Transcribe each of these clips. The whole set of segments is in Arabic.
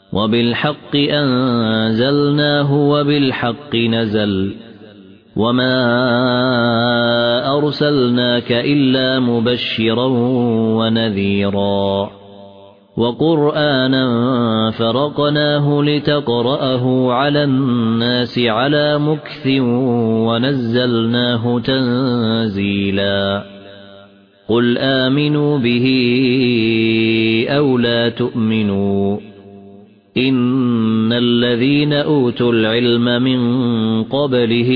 وبالحق أنزلناه وبالحق نزل وما أرسلناك إلا مبشرا ونذيرا وقرآنا فرقناه لتقرأه على الناس على مكث ونزلناه تنزيلا قل آمنوا به أو لا تؤمنوا إن الذين أوتوا العلم من قبله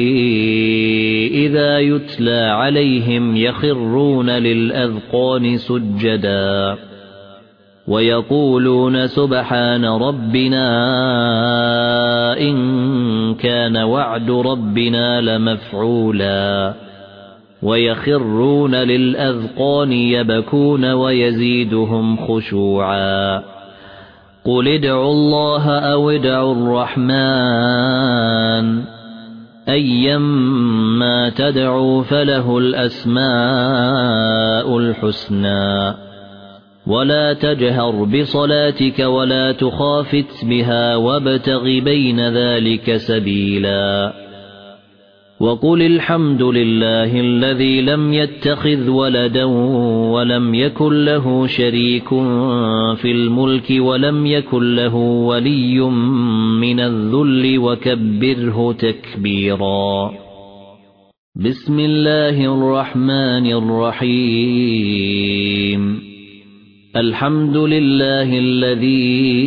إذا يتلى عليهم يخرون للأذقان سجدا ويقولون سبحان ربنا إن كان وعد ربنا لمفعولا ويخرون للأذقان يبكون ويزيدهم خشوعا قل ادعوا الله أو ادعوا الرحمن أيما تدعوا فله الأسماء الحسنى ولا تجهر بصلاتك ولا تخافت بها وابتغ بين ذلك سبيلا وقل الحمد لله الذي لم يتخذ ولدا ولم يكن له شريك في الملك ولم يكن له ولي من الذل وكبره تكبيرا بسم الله الرحمن الرحيم الحمد لله الذي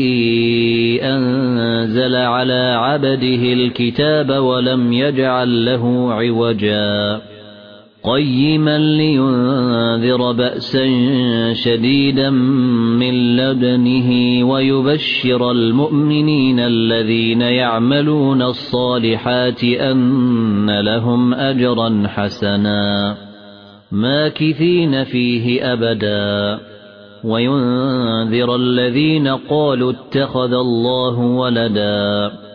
أنزل على عبده الكتاب ولم يجعل له عوجا قيما لينذر بأسا شديدا من لدنه ويبشر المؤمنين الذين يعملون الصالحات أن لهم أجرا حسنا ماكثين فيه أبدا وينذر الذين قالوا اتخذ الله ولدا